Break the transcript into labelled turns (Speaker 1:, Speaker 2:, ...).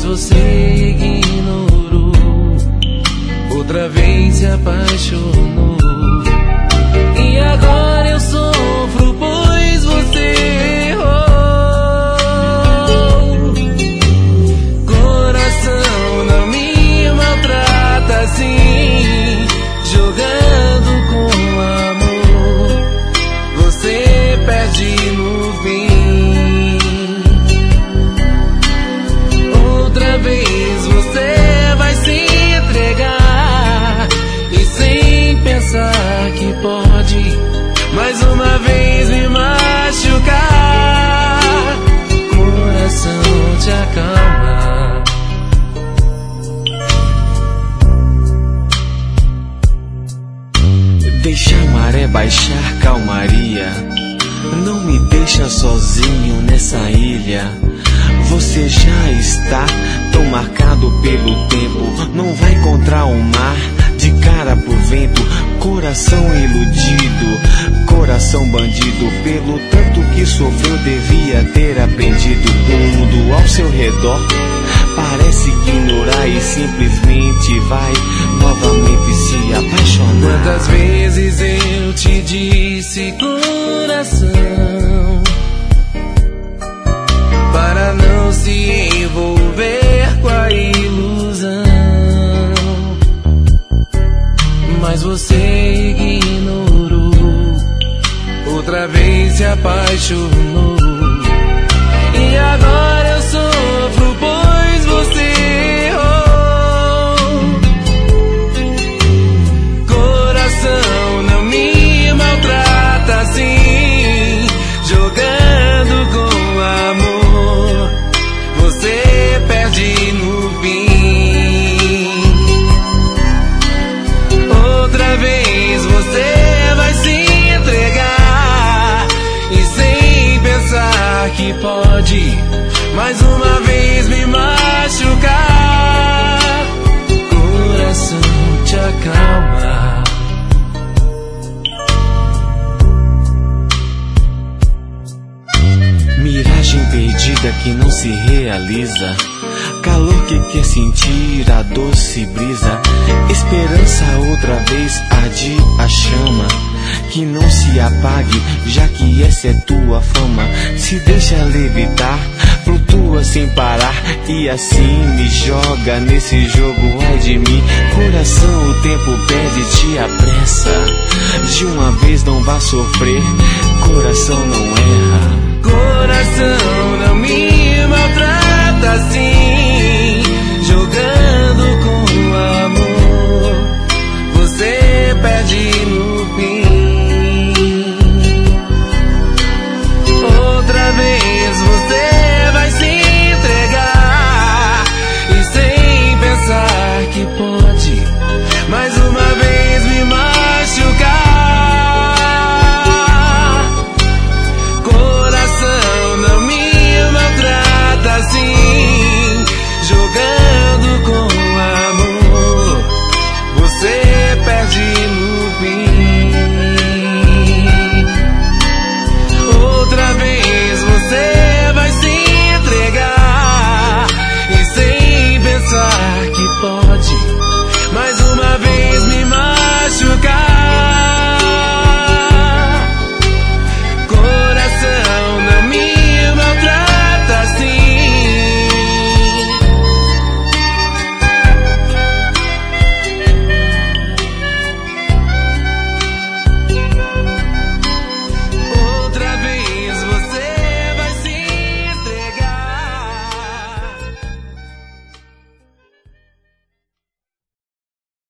Speaker 1: você ignorou, outra vez se apaixonou. E agora eu sofro, pois você errou. Coração, não me maltrata assim, jogando com amor, você perde no fim. Outra vez você vai se entregar, e sem pensar que pode mais uma vez me machucar. Coração, te acalma.
Speaker 2: Deixa a maré baixar, calmaria. Não me deixa sozinho nessa ilha. Você já está tão marcado pelo tempo. Não vai encontrar o mar de cara por vento. Coração iludido, coração bandido. Pelo tanto que sofreu, devia ter aprendido. O mundo ao seu redor parece ignorar e simplesmente vai novamente se apaixonar.
Speaker 1: Quantas vezes eu te disse, coração, para não se envolver com a ilusão, mas você ignorou, outra vez se apaixonou. E agora eu sofro, pois você errou. Coração, não me maltrata assim, jogando com amor, você perde no fim. Outra vez você vai se entregar, e sem pensar que pode mais uma vez me machucar. Coração, te acalma.
Speaker 2: Miragem perdida que não se realiza, calor que quer sentir a doce brisa. Esperança, outra vez arde a chama, que não se apague, já que essa é tua fama. Se deixa levitar, flutua sem parar, e assim me joga nesse jogo, ai de mim. Coração, o tempo pede, te apressa, de uma vez não vá sofrer. Coração, não erra.
Speaker 1: Coração, não me maltrata assim,